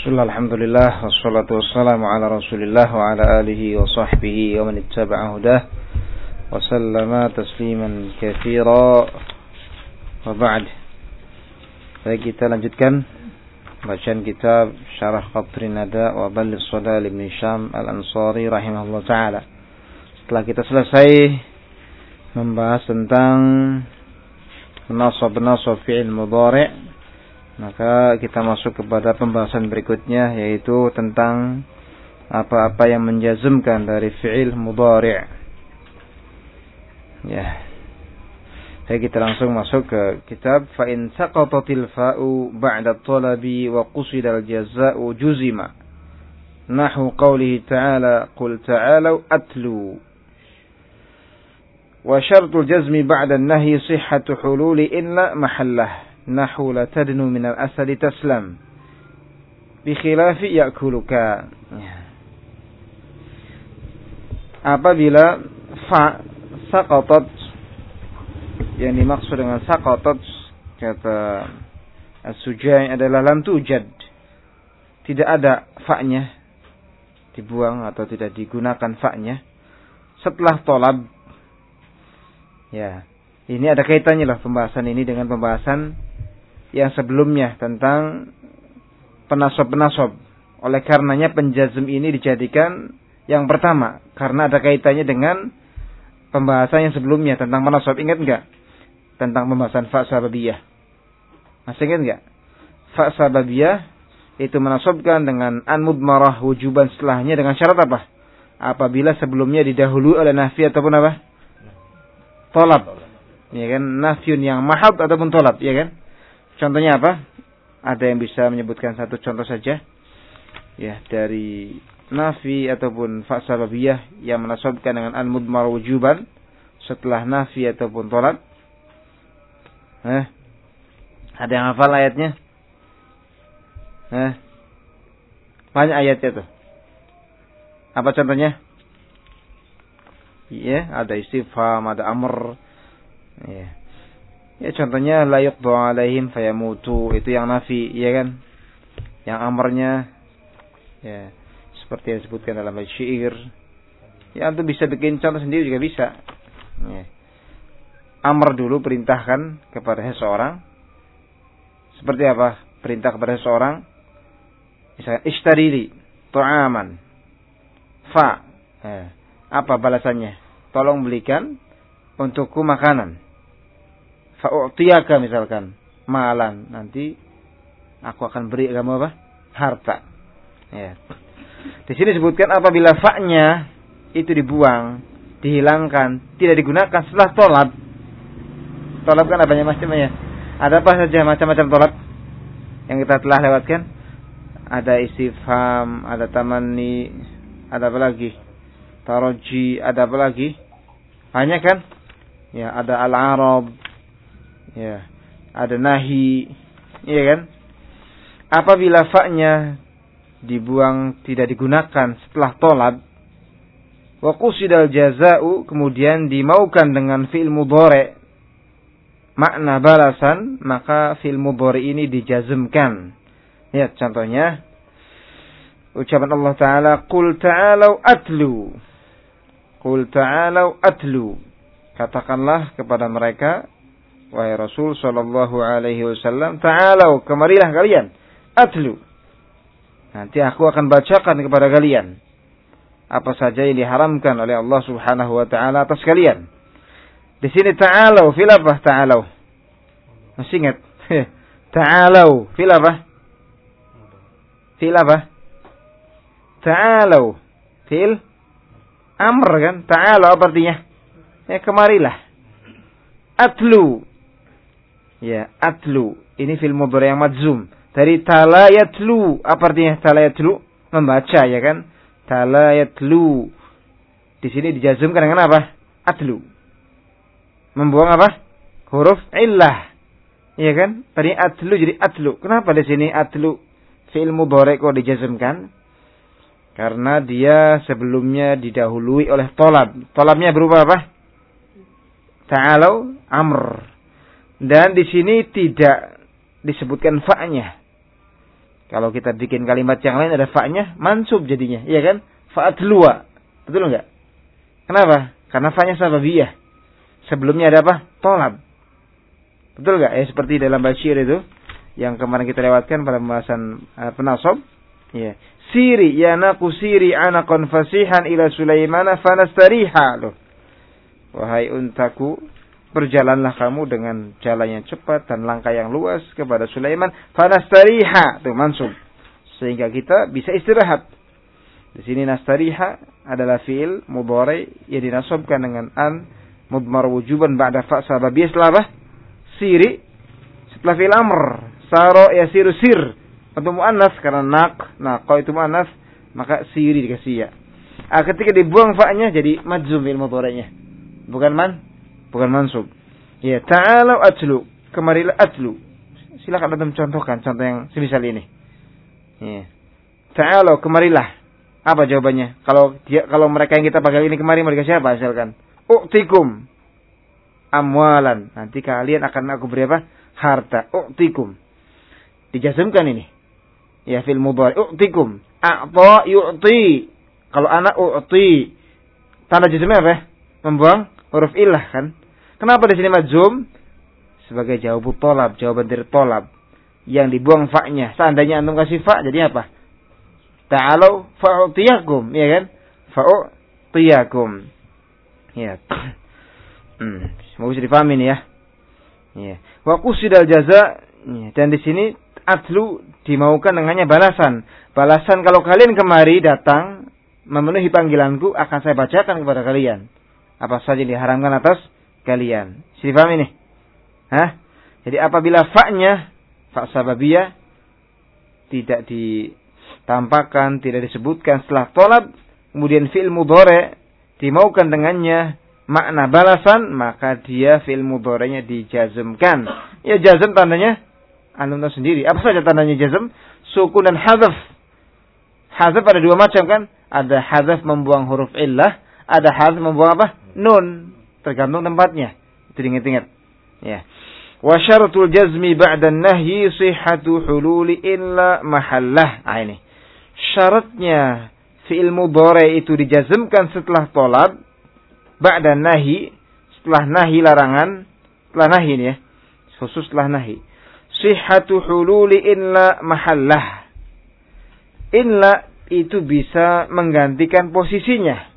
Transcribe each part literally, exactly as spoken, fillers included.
Bismillah, alhamdulillah, wassalatu wassalamu ala rasulillah wa ala alihi wa sahbihi wa man ittaba'a hudah wa sallama tasliman katsira wa ba'd. Baik, kita lanjutkan bacaan kitab Syarah Qatrin Nada wa Balligh Sadal Ibn Syam Al-Ansari rahimahullah ta'ala. Setelah kita selesai membahas tentang nasab-nasab fi'il mudhari', maka kita masuk kepada pembahasan berikutnya, yaitu tentang apa-apa yang menjazmkan dari fi'il mudhari'. Ya. Jadi kita langsung masuk ke kitab fa in saqatatil fa'u ba'da talabi wa qusida al-jazaa'u juzima. Nahu qawlihi ta'ala qul ta'alu atlu. Wa syartul jazmi ba'da an-nahyi sihhatu hululi illa mahallah. Nahu la tadnu minal asadi taslam bikhilafi ya'kuluka. Apabila fa saqatat, yang dimaksud dengan saqatat kata As-Sujai adalah lam tujad, tidak ada fa-nya, dibuang atau tidak digunakan fa-nya setelah tolab. Ya, ini ada kaitannya lah pembahasan ini dengan pembahasan yang sebelumnya tentang penasab-penasab. Oleh karenanya penjazm ini dijadikan yang pertama, karena ada kaitannya dengan pembahasan yang sebelumnya tentang penasab. Ingat enggak? Tentang pembahasan fa' sababiyah. Masih ingat enggak? Fa' sababiyah itu menasabkan dengan an mudmarah wujuban setelahnya dengan syarat apa? Apabila sebelumnya didahului oleh nafi ataupun apa? Tolab. Ya kan? Nafyun yang mahad ataupun tolab, ya kan? Contohnya apa? Ada yang bisa menyebutkan satu contoh saja? Ya, dari nafi ataupun fa' sababiyah yang menasabkan dengan an mudmar wujuban setelah nafi ataupun tolab. Eh? Ada yang hafal ayatnya? Eh? Banyak ayatnya tuh. Apa contohnya? Iya, ada istifham, ada amr. Ya. Ya, contohnya la yuqdu alaihim fayamutu, itu yang nafi, ya kan? Yang amarnya ya seperti yang disebutkan dalam syair. Ya, antum bisa bikin contoh sendiri juga bisa. Ya. Amr dulu perintahkan kepada seseorang. Seperti apa? Perintah kepada seseorang. Misalnya ishtarili ta'aman. Fa. Ya. Apa balasannya? Tolong belikan untukku makanan. Fa'u'tiyaka misalkan malan, nanti aku akan beri kamu apa? Harta. Ya. Di sini disebutkan apabila fa'nya itu dibuang, dihilangkan, tidak digunakan setelah tolab. Tolab kan apanya macam-macamnya? Ada apa saja macam-macam tolab yang kita telah lewatkan? Ada istifham, ada tamanni, ada apa lagi? Taraji, ada apa lagi? Banyak kan? Ya, ada al-arab. Ya, ada nahi, iya kan? Apabila fa'nya dibuang, tidak digunakan setelah tolab, wa qusidal jazaa'u, kemudian dimaukan dengan fi'il mudhari', makna balasan, maka fi'il mudhari' ini dijazmkan. Ya, contohnya ucapan Allah Ta'ala, qul ta'alau atlu. Qul ta'alau atlu. Katakanlah kepada mereka, wahai Rasul sallallahu alaihi wasallam, ta'alau, kemarilah kalian, atlu. Nanti aku akan bacakan kepada kalian apa saja yang diharamkan oleh Allah Subhanahu wa taala atas kalian. Di sini ta'alau fil apa? Ta'alau. Masih ingat? Ta'alau fil apa? Fil apa? Ta'alau fil amr kan? Ta'alau apa artinya? Ya, kemarilah. Atlu. Ya, atlu. Ini fil mudhari' yang madzum. Dari tala yatlu. Apa artinya tala yatlu? Membaca, ya kan? Tala yatlu. Di sini dijazmkan dengan apa? Atlu. Membuang apa? Huruf illah. Ya kan? Tadi atlu jadi atlu. Kenapa di sini atlu fi'il mudhari' kok dijazmkan? Karena dia sebelumnya didahului oleh tolab. Tolabnya berupa apa? Ta'alau amr. Dan di sini tidak disebutkan fa'nya. Kalau kita bikin kalimat yang lain ada fa'nya, mansub jadinya, iya kan? Fa'atlua. Betul enggak? Kenapa? Karena fa'nya sababiyah. Sebelumnya ada apa? Tolab. Betul enggak? Ya seperti dalam Basyir itu yang kemarin kita lewatkan pada pembahasan uh, penasab. Ya. Siri ya naku siri anaqan fasihan ila Sulaimana fanastariha. Loh. Wahai untaku, berjalanlah kamu dengan jalan yang cepat dan langkah yang luas kepada Sulaiman. Fanastariha, itu mansub. Sehingga kita bisa istirahat. Di sini nastariha adalah fi'il mudhari yang dinasabkan dengan an mudmar wujuban ba'da fa sababiyah setelah apa? Siri setelah fi'il amr. Saro yasiru sir. Untuk muannas karena nak, naqa itu muannas, maka siri dikasih ya. Ah, ketika dibuang fa'nya jadi majzum fi'il mudhari'nya. Bukan man, bukan mansub. Ya, ta'alu atlu, kemarilah atlu. Silakan antum contohkan contoh yang semisal ini. Ya. Ta'alu, kemarilah. Apa jawabannya? Kalau dia, kalau mereka yang kita panggil ini kemari, mereka siapa? Misalkan, u'tikum amwalan. Nanti kalian akan aku beri apa? Harta. U'tikum. Dijazmkan ini. Ya, fil mudhari. U'tikum. A'ta yu'ti. Kalau anak u'ti. Tanda jazmnya apa? Membuang huruf illah kan. Kenapa di sini majzum? Sebagai jawab tolab, jawaban dari tolab. Yang dibuang fa'nya. Seandainya antum kasih fa' jadi apa? Ta'alau fa'utiyakum, ya kan? Fa'utiyakum. Ya. Hmm, semoga bisa dipahami nih ya. Ya. Wa qusidal jaza, ya. Dan di sini atlu dimaukan dengannya balasan. Balasan kalau kalian kemari datang memenuhi panggilanku akan saya bacakan kepada kalian. Apa saja diharamkan atas kalian. Bisa dipahami nih? Hah? Jadi apabila fa'nya, fa' sababiyah, tidak ditampakkan, tidak disebutkan setelah tolab, kemudian fi'il mudhari' dimaukan dengannya makna balasan, maka dia fi'il mudhari'nya dijazmkan. Ya jazm tandanya, antum tahu sendiri. Apa saja tandanya jazm? Sukun dan hadzaf. Hadzaf ada dua macam kan? Ada hadzaf membuang huruf illah, ada hadzaf membuang apa? Nun, tergantung tempatnya. Itu diingat-ingat. Ya. Wa syaratul jazmi ba'da nahyi sihhatu hululi illa mahallah. Ah ini. Syaratnya fi'il mudhari itu dijazmkan setelah tolab ba'da nahyi, setelah nahi larangan, setelah nahi ini ya. Khusus setelah nahi. Sihhatu hululi illa mahallah. Illa itu bisa menggantikan posisinya.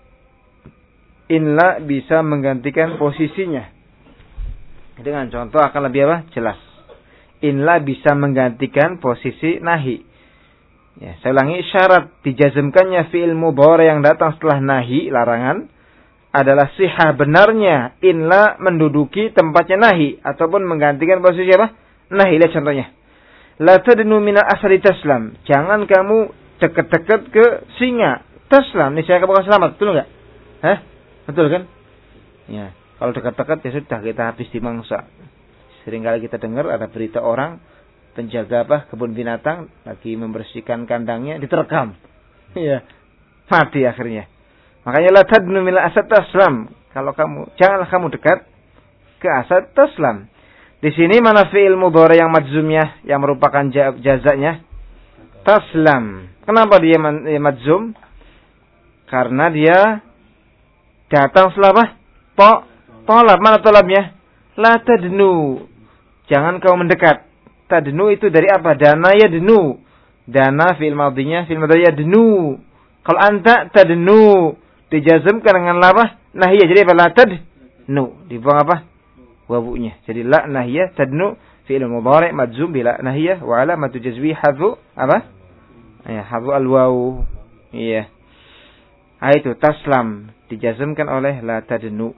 Inla bisa menggantikan posisinya. Dengan contoh akan lebih apa? Jelas. Inla bisa menggantikan posisi nahi. Ya, saya ulangi, syarat dijazmkannya fi'il mudhari yang datang setelah nahi, larangan, adalah sihah benarnya inla menduduki tempatnya nahi ataupun menggantikan posisi apa? Nahi. Lihat contohnya. La tadnu minal asri taslam. Jangan kamu dekat-dekat ke singa. Taslam, ini saya kamu akan selamat, betul enggak? Hah? Betul kan? Ya, kalau dekat-dekat ya sudah kita habis dimangsa. Seringkali kita dengar ada berita orang penjaga apa kebun binatang lagi membersihkan kandangnya diterkam. Ya, mati akhirnya. Makanya la tadnu minal asad taslam. Kalau kamu janganlah kamu dekat ke asad taslam. Di sini mana fi'il mudhari yang majzumnya yang merupakan jazanya? Taslam. Kenapa dia majzum? Karena dia datang setelah apa? To, tolab. Mana tolabnya? La tadnu. Jangan kau mendekat. Tadnu itu dari apa? Dana yadnu. Dana fi'il madhinya, fi'il madhi yadnu. Kalau anta tadnu, dijazmkan dengan apa? Nahiyah. Jadi apa? La tadnu. Dibuang apa? Wabunya. Jadi la nahiyah tadnu fi'il mudhari' majzum bila nahiyah wa alamatu jazmi hadfu apa? Ya, hadfu al-waw. Iya. Ah itu taslam dijazmkan oleh la tadnu.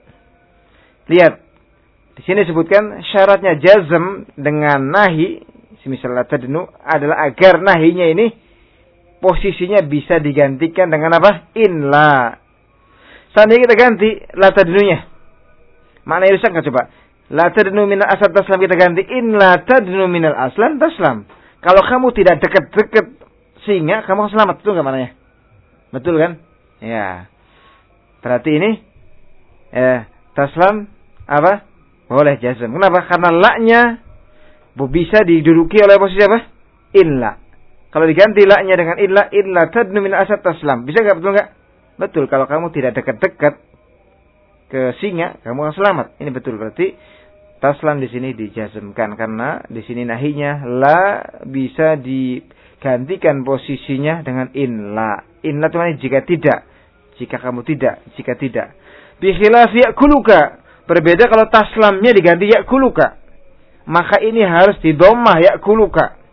Lihat. Di sini disebutkan syaratnya jazm dengan nahi, semisal la tadnu adalah agar nahinya ini posisinya bisa digantikan dengan apa? In la. Seandainya kita ganti la tadnunya. Maknanya rusak enggak coba? La tadnu minal asal taslam kita ganti in la tadnu minal aslan taslam. Kalau kamu tidak dekat-dekat singa, kamu selamat. Betul enggak maknanya? Betul kan? Ya. Berarti ini eh, taslam apa? Boleh jazm. Kenapa? Karena la-nya bisa diduduki oleh posisi apa? inla. Kalau diganti la-nya dengan illa, illa tadnu min asad taslam. Bisa enggak, betul enggak? Betul, kalau kamu tidak dekat-dekat ke singa, kamu akan selamat. Ini betul, berarti taslam di sini dijazmkan karena di sini nahinya la bisa digantikan posisinya dengan inla. Inla itu maknanya jika tidak. Jika kamu tidak, jika tidak. Bi khilaf ya'kuluka. Berbeda kalau taslamnya diganti ya'kuluka. Maka ini harus didomah ya'kuluka.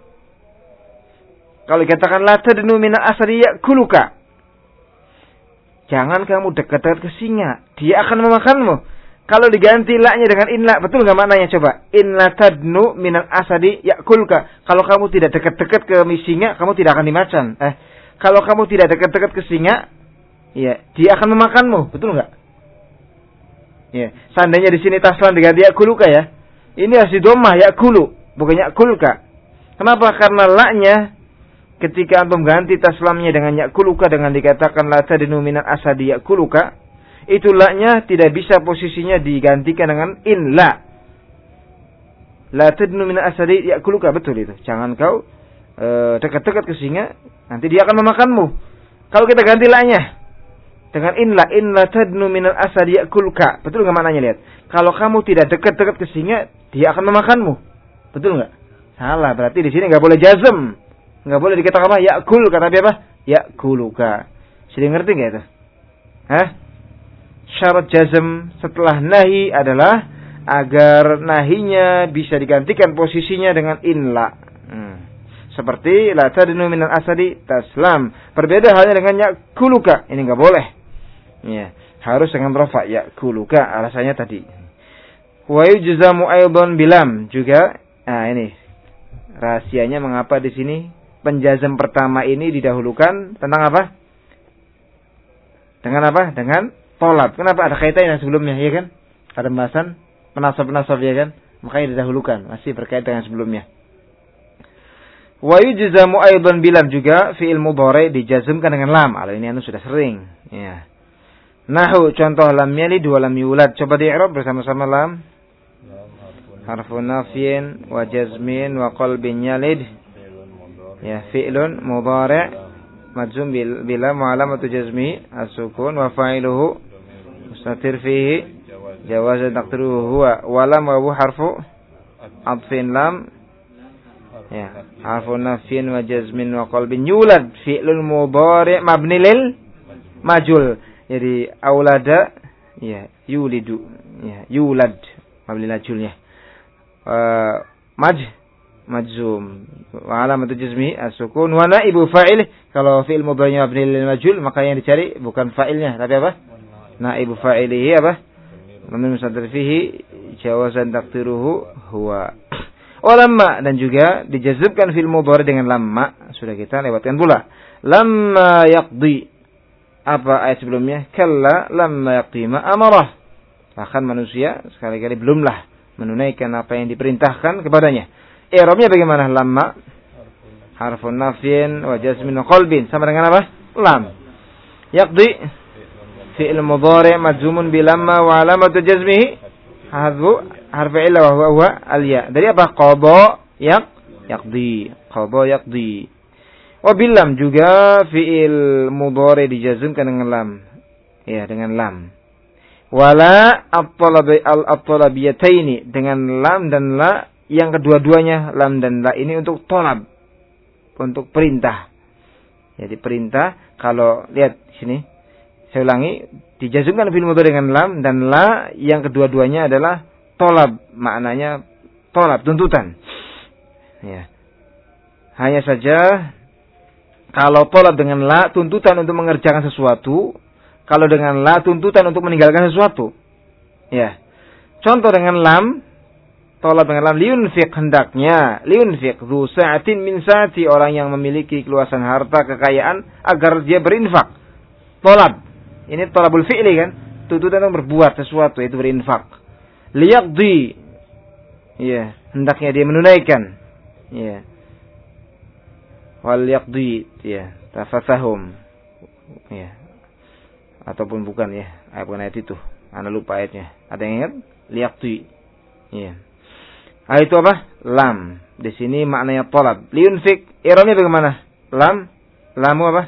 Kalau dikatakan la tadnu min asadi ya'kuluka. Jangan kamu dekat-dekat ke singa, dia akan memakanmu. Kalau diganti la-nya dengan inla, betul enggak maknanya coba? Inla tadnu min asadi ya'kuluka. Kalau kamu tidak dekat-dekat ke singa, kamu tidak akan dimakan. Eh, kalau kamu tidak dekat-dekat ke singa, ya, dia akan memakanmu, betul enggak? Ya, seandainya di sini taslam diganti ya'kuluka ya. Ini harus didomah ya'kulu, bukan ya'kulka. Kenapa? Karena la-nya ketika antum ganti taslamnya dengan ya'kuluka dengan dikatakan la tadnu minal asadi ya'kuluka, itu la-nya tidak bisa posisinya digantikan dengan in la. La tadnu minal asadi ya'kuluka, betul itu. Jangan kau e, dekat-dekat ke singa, nanti dia akan memakanmu. Kalau kita ganti la-nya dengan in la, in la tadnu minal asadi ya'kuluka, betul enggak maknanya, lihat. Kalau kamu tidak dekat-dekat ke singa, dia akan memakanmu. Betul enggak? Salah, berarti di sini enggak boleh jazm. Enggak boleh dikatakan apa? Ya'kul, kata dia apa? Ya'kuluka. Sudah ngerti enggak itu? Hah? Syarat jazm setelah nahi adalah agar nahinya bisa digantikan posisinya dengan inla. Hmm. Seperti la tadnu minal asadi taslam. Berbeda halnya dengan ya'kuluka. Ini enggak boleh. Ya, harus dengan rafa ya'kuluka. Alasannya tadi. Wa yujzamu aidan bilam juga. Nah, ini rahasianya mengapa di sini penjazm pertama ini didahulukan tentang apa? Dengan apa? Dengan tolab. Kenapa? Ada kaitannya sebelumnya, ya kan? Ada pembahasan penasab-penasab, ya kan? Makanya didahulukan. Masih berkaitan dengan sebelumnya. Wa yujzamu aidan bilam juga fi'il mudhari dijazmkan dengan lam. Hal ini anu sudah sering. Ya. Nahu contoh lam yalid wa lam yulad. Coba di-i'rab bersama-sama lam. Harfun nafyin wa jazmin wa qalbin yalid. Ya, fi'lun mudhari' majzum bil bila mu'alamatu jazmi as-sukun wa fa'iluhu mustatir fihi jawaz taqdiruhu huwa wa lam wa harfu atfin lam. Ya, harfun nafyin wa jazmin wa qalbin yulad fi'lun mudhari' mabni lil majul. Jadi aulada ya yulidu ya yulad mabni lil majul ya. Uh, maj majzum wa alamatu jazmi as-sukun wa naibu fa'il. Kalau fi'il mudhari' mabni lil majhul maka yang dicari bukan fa'ilnya tapi apa? Naibu fa'ilihi apa? Mamnun mustatir fihi jawazan taqdiruhu huwa. Oh lamma, dan juga dijazmkan fi'il mudhari' dengan lamma. Sudah kita lewatkan pula. Lamma yaqdi. Apa ayat sebelumnya? Kalla lamma yaqdi ma amarah. Bahkan manusia sekali-kali belumlah menunaikan apa yang diperintahkan kepadanya. I'rabnya bagaimana? Lamma harfun nafyin wa jazmin wa qalbin. Sama dengan apa? Lam. Yaqdi fi'il mudhari' majzumun bi lamma wa alamatu jazmihi hadfu harfu illa wa huwa al-ya. Dari apa? Qada yaq yaqdi. Qada yaqdi. Wa bil lam juga fi'il mudhari' dijazmkan dengan lam. Ya, dengan lam. Wala at-talabiyataini dengan lam dan la yang kedua-duanya lam dan la ini untuk tolab, untuk perintah. Jadi perintah kalau lihat sini saya ulangi dijazmkan fi'il mudhari' dengan lam dan la yang kedua-duanya adalah tolab, maknanya tolab tuntutan. Ya. Hanya saja kalau tolab dengan la tuntutan untuk mengerjakan sesuatu. Kalau dengan la tuntutan untuk meninggalkan sesuatu. Ya. Contoh dengan lam, tolab dengan lam liunfiq hendaknya, liunfiq dzu sa'atin min sa'ati orang yang memiliki keluasan harta kekayaan agar dia berinfak. Tolab. Ini tolabul fi'li kan? Tuntutan untuk berbuat sesuatu itu berinfak. Liyaqdi. Ya, hendaknya dia menunaikan. Ya. Wal yaqdi, ya, tafathahum. Ya. Ataupun bukan ya, ayat bukan ayat itu. Anda lupa ayatnya. Ada yang ingat? Liyaqdi. Iya. Ah, itu apa? Lam. Di sini maknanya talab. Liyunfik. I'rabnya bagaimana? Lam. Lamu apa?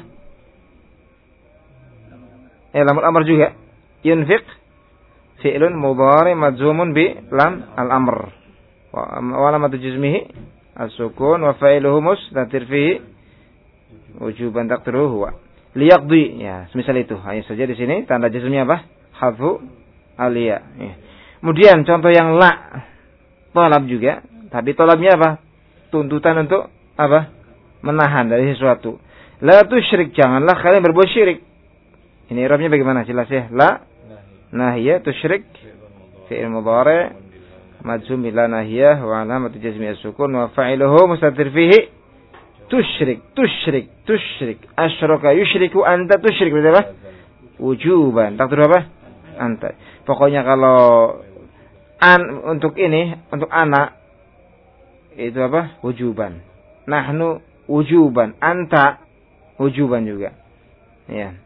Eh, lamul amr juga. Yunfik. Fi'lun mudhari majzumun bi lam al-amr. Wa alamatu jazmihi as-sukun wa fa'iluhu mustatir fihi wujuban taqdiruhu huwa. Liyaqdi. Ya, semisal itu. Hanya saja di sini tanda jazmnya apa? Hadfu al-ya. Ya. Kemudian contoh yang la. Talab juga. Tapi talabnya apa? Tuntutan untuk apa? Menahan dari sesuatu. La tusyrik, janganlah kalian berbuat syirik. Ini i'rabnya bagaimana? Jelas ya? La nahiyah tusyrik fi'il mudhari' majzum bila nahiyah wa alamatu jazmi as-sukun wa fa'iluhu mustatir fihi tusyrik tusyrik tusyrik asyraka yusyriku anta tusyrik berarti apa? Wujuban. Takdir apa? Anta. Pokoknya kalau an untuk ini, untuk anak itu apa? Wujuban. Nahnu wujuban, anta wujuban juga. Ya.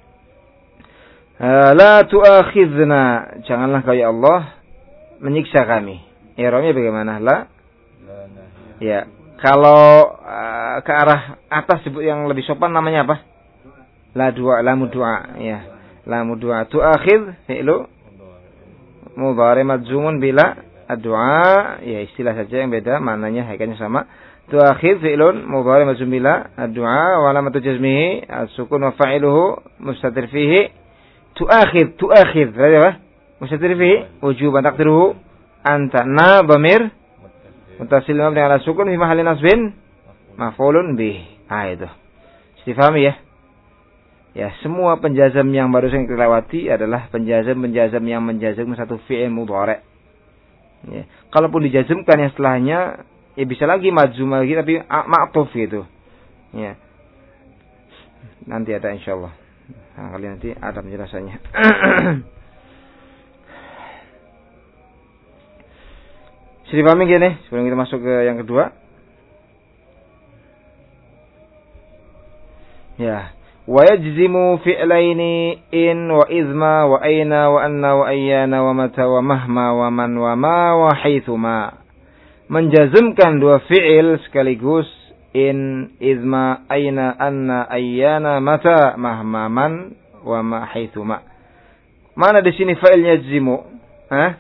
La tu'akhidna, janganlah kau ya Allah menyiksa kami. I'rabnya bagaimana? La. Ya. Kalau uh, ke arah atas sebut yang lebih sopan namanya apa? La du'a, lamu du'a. Ya. Lamu du'a. Tu'akhid fi'lu mudhari majzumun bila ad-du'a. Ya, istilah saja yang beda, maknanya hakikatnya sama. Tu'akhid fi'lun mudhari majzum bila ad-du'a wa alamatu jazmihi as-sukun wa fa'iluhu mustatir fihi. Tu'akhid, tu'akhid. Berarti apa? Mustatir fihi wujuban taqdiruhu anta. Na dhamir muttasil mabni ala sukun fi mahalli nasbin maf'ulun bih. Ah, itu. Difahami ya? Ya, semua penjazam yang barusan kita lewati adalah penjazam-penjazam yang menjazam satu fi'il mudhari'. Ya. Kalaupun dijazmkan yang setelahnya, ya bisa lagi majzum lagi tapi ma'tuf gitu. Ya. Nanti ada insyaallah. Nah, kali nanti ada penjelasannya. Sudah paham gini sebelum kita masuk ke yang kedua? Ya. Wa yajzimu fi'laini in wa izma wa aina wa anna wa ayyana wa mata wa mahma wa man wa ma wa haitsuma. Menjazmkan dua fi'il sekaligus, in, izma, aina, anna, ayyana, mata, mahma, man, wa ma haitsuma. Mana di sini fa'ilnya yajzimu? Hah?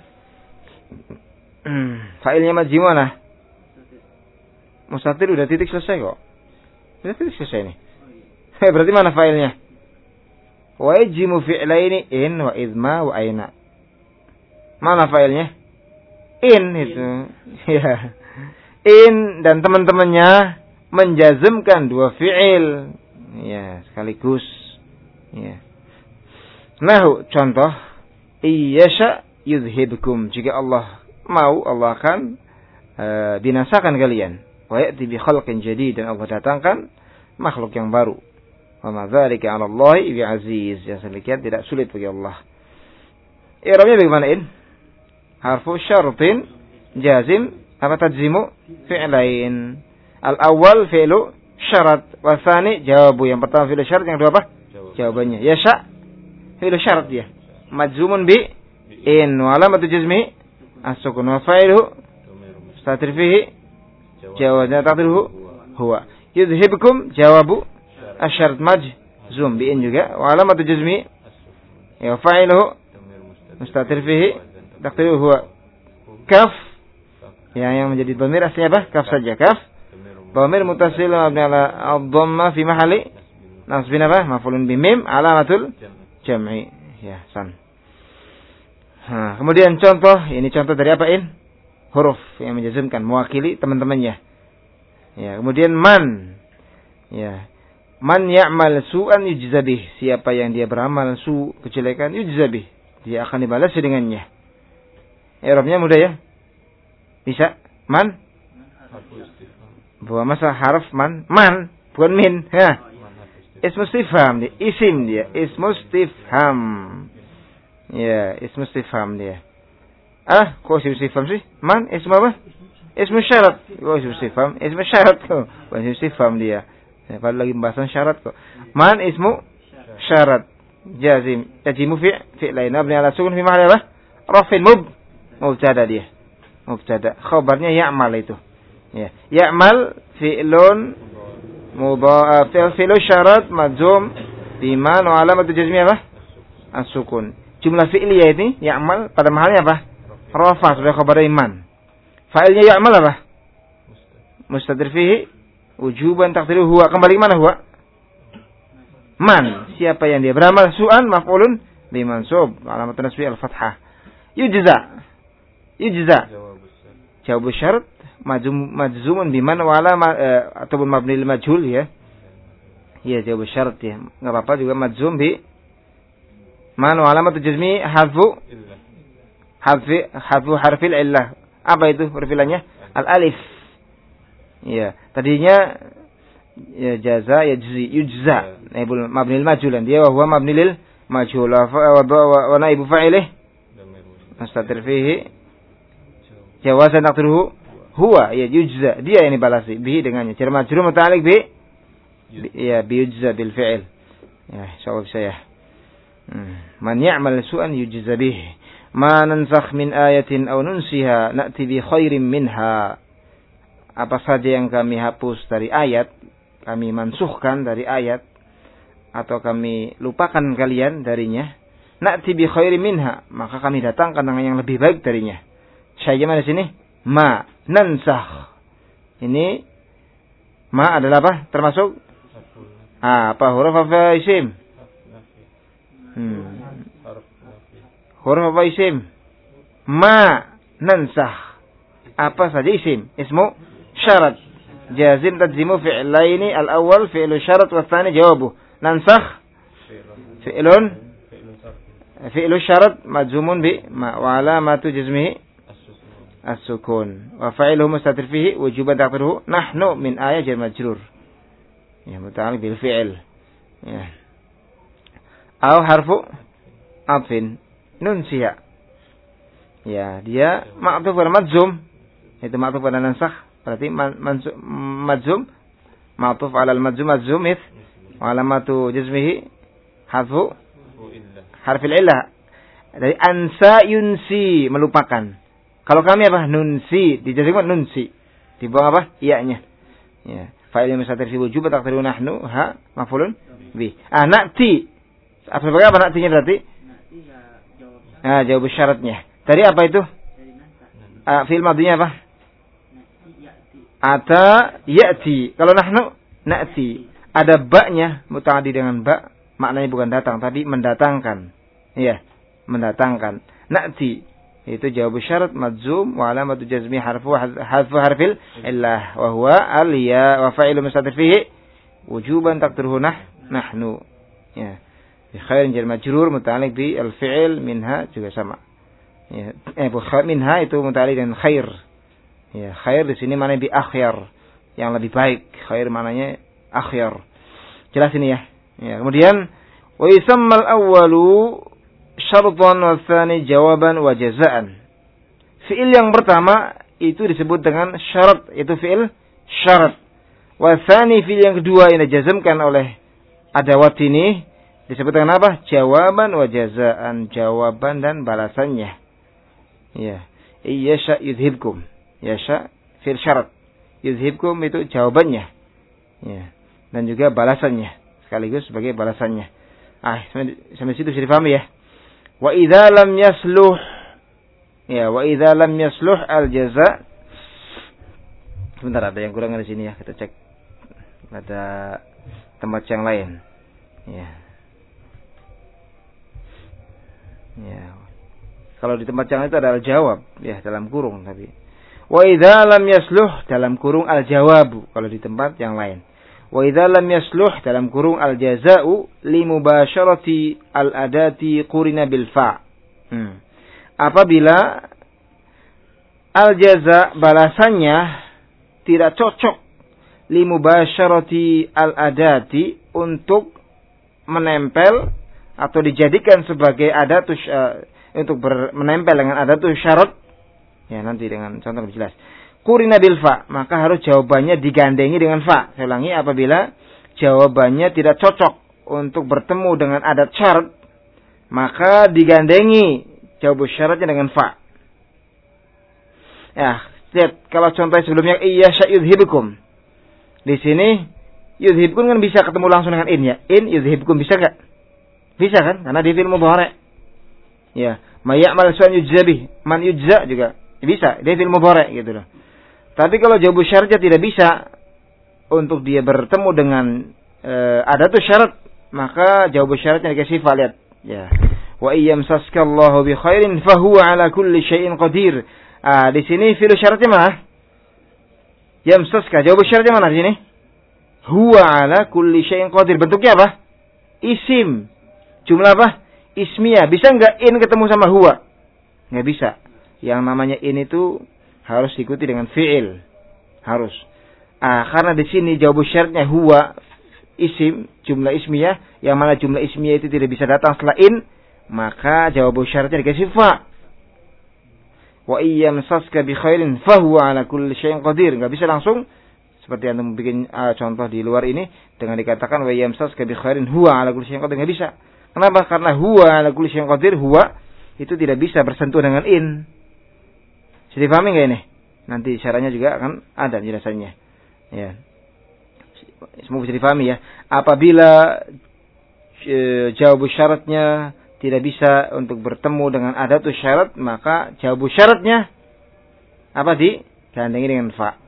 Fa'ilnya majzimu mana? Mustatir udah titik selesai kok. Udah titik selesai nih. Hei, berarti mana fa'ilnya? Wa yajzimu fi'laini in wa izma wa aina. Mana fa'ilnya? In itu. Ya. In dan teman-temannya menjazmkan dua fi'il. Ya, sekaligus. Ya. Nah, contoh, iyyasha yuzhibkum. Jika Allah mau, Allah akan uh, binasakan kalian. Wa ya'ti bi khalqin jadid, dan Allah datangkan makhluk yang baru. Wa ma dzalika 'ala Allah bi aziz. Yang demikian tidak sulit bagi Allah. I'rabnya bagaimana in? Harfu syartin jazim apa tajzimu fi'lain. Al-awwal fi'lu syarat, wa tsani jawabu. Yang pertama fi'lu syarat, yang kedua apa? Jawabannya. Yasha fi'lu syarat dia. Majzumun bi in wa alamatu jazmi as-sukun wa fa'iluhu mustatir fihi jawabnya taqdiruhu huwa. Yudhibkum jawabu asyarat majzum bi in juga wa alamatu jazmi ya fa'iluhu mustatir fihi taqdiruhu huwa. Kaf yang yang menjadi dhamir aslinya apa? Kaf saja. Kaf dhamir muttasil mabni ala ad-dhamma fi mahalli nasbin apa? Maf'ulun bi mim alamatul jam'i. Ya, san. Nah, kemudian contoh, ini contoh dari apa in? Huruf yang menjazmkan, mewakili teman-temannya. Ya, kemudian man. Ya. Man ya'mal su'an yujza bih. Siapa yang dia beramal su, kejelekan, yujza bih. Dia akan dibalas dengannya. I'rabnya mudah ya? Bisa? Man? Bahwa masa harf man, man, bukan min. Ya. Ismu istifham dia, isim dia, ismu istifham. Ya, ismu istifham dia. Ah, kok ismu istifham sih? Man, ismu apa? Ismu syarat. Kok ismu istifham? Ismu syarat kok. Bukan ismu istifham dia. Ya, pada lagi pembahasan syarat kok. Man ismu syarat. Jazim. Yajimu fi fi'lain. Abni ala sukun fi mahali apa? Rafin mub. Mubtada dia. mubtada. Khabarnya ya'mal itu. Ya. Ya'mal fi'lun mudha'af fi'lu syarat majzum biman wa alamatu jazmiyah apa? As-sukun. Jumlah fi'liyah ini ya'mal pada mahalnya apa? Rafa sebagai khabar iman. Fa'ilnya ya'mal apa? Mustatir fihi wujuban taqdiru huwa. Kembali mana huwa? Man. Siapa yang dia beramal su'an maf'ulun bimansub alamat nasbi al-fathah. Yujza. Yujza. Jawab syarat majzum majzumun biman wa ala uh, ataupun mabni lil majhul ya. Ya jawab syarat ya. Enggak apa-apa juga majzum bi man wa alamat jazmi hadfu hadfi hadfu harfil illah. Apa itu huruf illahnya? Al alif. Ya, tadinya ya jaza yajzi yujza. Naibul mabni lil majhul dan dia wa huwa mabni lil majhul wa naibu fa'ilih mustatir fihi jawazan taqdiruhu huwa ya yujza, dia yang dibalasi bihi dengannya. Jar majrur muta'alliq bi ya bi yujza bil fi'il. Ya, insyaallah bisa ya. Hmm. Man ya'mal su'an yujza bihi. Ma nansakh min ayatin aw nunsiha na'ti bi khairin minha. Apa saja yang kami hapus dari ayat, kami mansuhkan dari ayat atau kami lupakan kalian darinya, na'ti bi khairin minha, maka kami datangkan dengan yang lebih baik darinya. Saya mana sini? Ma nansakh. Ini ma adalah apa? Termasuk ah, apa huruf apa isim? Hmm. Huruf apa isim? Ma nansakh. Apa saja isim? Ismu syarat. Jazim tajzimu fi'laini al-awwal fi'lu syarat wa tsani jawabuh. Nansakh fi'lun fi'lu syarat majzumun bi ma wa alamatu jazmihi as-sukun wa fa'iluhu mustatir fihi wujuban taqdiruhu nahnu min ayat jar majrur ya muta'alliq bil fi'il ya aw harfu atfin nun siya ya dia ma'tuf pada majzum itu ma'tuf pada nansakh berarti majzum ma'tuf ala al-majzum majzum if wa alamatu jazmihi harfu harfil illah dari ansa yunsi melupakan. Kalau kami apa? Nunsi. Dijazimkan nunsi. Dibuang apa? Iya-nya. Ya. Fa'il yang mustatir fi wujub taqdiru nahnu ha maf'ulun bi. Ah, na'ti. Apa sebagai apa na'tinya berarti? Na'ti ya jawab. Ah, jawab syaratnya. Tadi apa itu? Dari nasa. Ah, fi'il madhinya apa? Na'ti ya'ti. Ata ya'ti. Kalau nahnu na'ti. Ada ba-nya muta'addi dengan ba, maknanya bukan datang tapi mendatangkan. Iya, mendatangkan. Na'ti itu jawab syarat majzum wa alamatu jazmi harfu harfu harfil illah wa huwa al ya wa fa'ilu mustatir fihi wujuban taqdiruhu nah nahnu ya bi khairin jar majrur muta'alliq bi al fi'il minha juga sama ya eh bu minha itu muta'alliq dengan khair ya khair di sini maknanya bi akhyar yang lebih baik khair maknanya akhyar jelas ini ya ya kemudian wa yusammal awwalu syartan wa tsani jawaban wa jazaan. Fi'il yang pertama itu disebut dengan syarat, itu fi'il syarat. Wa tsani fi'il yang kedua yang dijazmkan oleh adawat ini disebut dengan apa? Jawaban wa jazaan, jawaban dan balasannya. Ya. Yasha yudhibkum. Yasha fi'il syarat. Yudhibkum itu jawabannya. Ya. Dan juga balasannya sekaligus sebagai balasannya. Ah, sampai situ sudah dipahami ya. Wa idza lam yasluh ya wa idza lam yasluh al jaza sebentar ada yang kurang di sini ya kita cek pada tempat yang lain ya ya kalau di tempat yang itu adalah jawab ya dalam kurung tapi wa idza lam yasluh dalam kurung al jawabu kalau di tempat yang lain. Wa idza lam yasluh dalam kurung al jazaa'u li mubasyarati al adati qurina bil fa. Hmm. Apabila al jaza balasannya tidak cocok li mubasyarati al adati untuk menempel atau dijadikan sebagai adatus uh, untuk ber, menempel dengan adatus syarat ya nanti dengan contoh lebih jelas. Qurina bil fa, maka harus jawabannya digandengi dengan fa. Saya ulangi, apabila jawabannya tidak cocok untuk bertemu dengan adat syarat, maka digandengi jawab syaratnya dengan fa. Ya, lihat kalau contoh sebelumnya iya yudhibkum. Di sini yudhibkum kan bisa ketemu langsung dengan in ya. In yudhibkum bisa enggak? Bisa kan? Karena di fi'il mudhari'. Ya, may ya'mal su'an yujzabi, man yujza juga bisa, dia fi'il mudhari' gitu loh. Tapi kalau jawabu syaratnya tidak bisa untuk dia bertemu dengan e, ada tuh syarat, maka jawabu syaratnya dikasih fa, lihat. Ya. Wa iyyamsaskallahu bi khairin fahuwa ala kulli syai'in qadir. Ah, di sini fi'il syaratnya mana? Yamsaska, jawabu syaratnya mana di sini? Huwa ala kulli syai'in qadir. Bentuknya apa? Isim. Jumlah apa? Ismiyah. Bisa enggak in ketemu sama huwa? Enggak bisa. Yang namanya in itu harus diikuti dengan fi'il. Harus. Ah, karena di sini jawabu syaratnya huwa isim, jumlah ismiyah, yang mana jumlah ismiyah itu tidak bisa datang setelah in, maka jawabu syaratnya dikasih fa. Wa iyyamsaska bi khairin fahuwa ala kulli syai'in qadir. Enggak bisa langsung seperti yang bikin uh, contoh di luar ini dengan dikatakan wa iyyamsaska bi khairin huwa ala kulli syai'in qadir. Enggak bisa. Kenapa? Karena huwa ala kulli syai'in qadir, huwa itu tidak bisa bersentuh dengan in. Bisa dipahami enggak ini? Nanti syaratnya juga akan ada penjelasannya. Ya. Semua bisa dipahami ya. Apabila e, jawabu syaratnya tidak bisa untuk bertemu dengan adatus syarat, maka jawabu syaratnya apa digandengi dengan fa.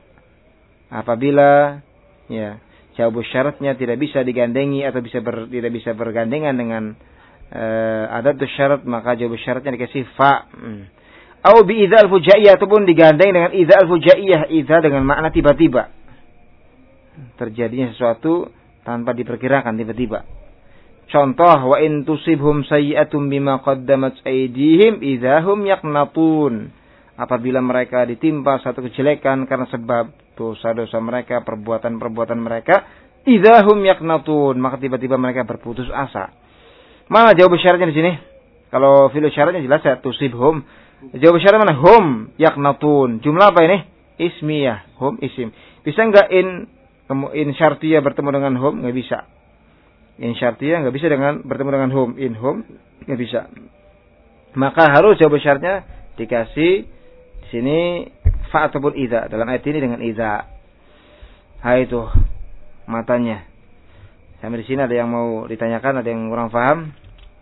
Apabila ya jawabu syaratnya tidak bisa digandengi atau bisa ber, tidak bisa bergandengan dengan e, adatus syarat, maka jawabu syaratnya dikasih fa. Hmm. Au bi idza al-fujaiyah, ataupun digandeng dengan idza al-fujaiyah, idza dengan makna tiba-tiba. Terjadinya sesuatu tanpa diperkirakan tiba-tiba. Contoh, wa in tusibhum sayyi'atun bima qaddamat aydihim idzahum yaqnatun. Apabila mereka ditimpa satu kejelekan karena sebab dosa-dosa mereka, perbuatan-perbuatan mereka, idzahum yaqnatun, maka tiba-tiba mereka berputus asa. Mana jawab syaratnya di sini? Kalau fi'il syaratnya jelas ya, tusibhum. Jawab syarat mana? Hum yaqnatun. Jumlah apa ini? Ismiyah, hum isim. Bisa enggak in in syartiyah bertemu dengan hum? Enggak bisa. In syartiyah enggak bisa dengan bertemu dengan hum. In hum enggak bisa. Maka harus jawab syaratnya dikasih di sini fa ataupun idza. Dalam ayat ini dengan idza. Ha itu matanya. Sampai di sini ada yang mau ditanyakan, ada yang kurang paham?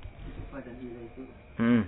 Hmm.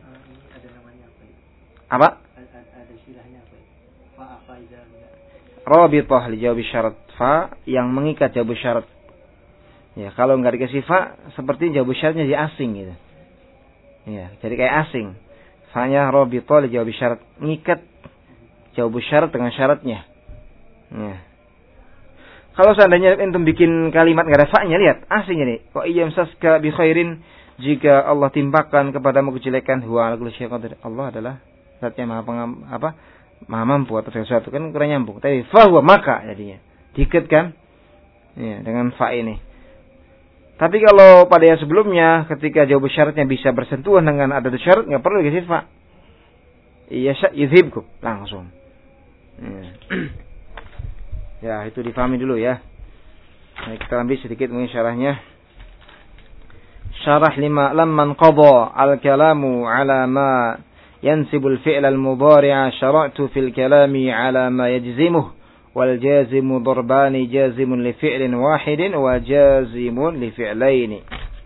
Apa? Ada istilahnya apa? Fa apa idza? Rabithah li jawab syarat, fa yang mengikat jawab syarat. Ya, kalau enggak dikasih fa, seperti jawab syaratnya jadi asing gitu. Ya, jadi kayak asing. Fa-nya rabithah li jawab syarat, mengikat jawab syarat dengan syaratnya. Ya. Kalau seandainya antum bikin kalimat enggak ada fa-nya, lihat, asing ini. Wa iyyamsaska bi khairin, jika Allah timpakan kepadamu kejelekan, huwa ala kulli syai'in qadir. Allah adalah zatnya maha pengam, apa? Maha mampu atas sesuatu, kan kurang nyambung. Tapi fa huwa maka jadinya. Diikatkan ya, dengan fa ini. Tapi kalau pada yang sebelumnya ketika jawab syaratnya bisa bersentuhan dengan adatus syarat, enggak perlu dikasih fa. Iya yuzhibkum langsung. Ya. Ya, itu difahami dulu ya. Nah, kita ambil sedikit mungkin syarahnya. Syarah lima lamman qadha al-kalamu ala ma yansibul fi'l al-mudhari'a syara'tu fil kalami ala ma yajzimuh wal jazimu darbani jazimun li fi'lin wahidin wa jazimun li fi'laini.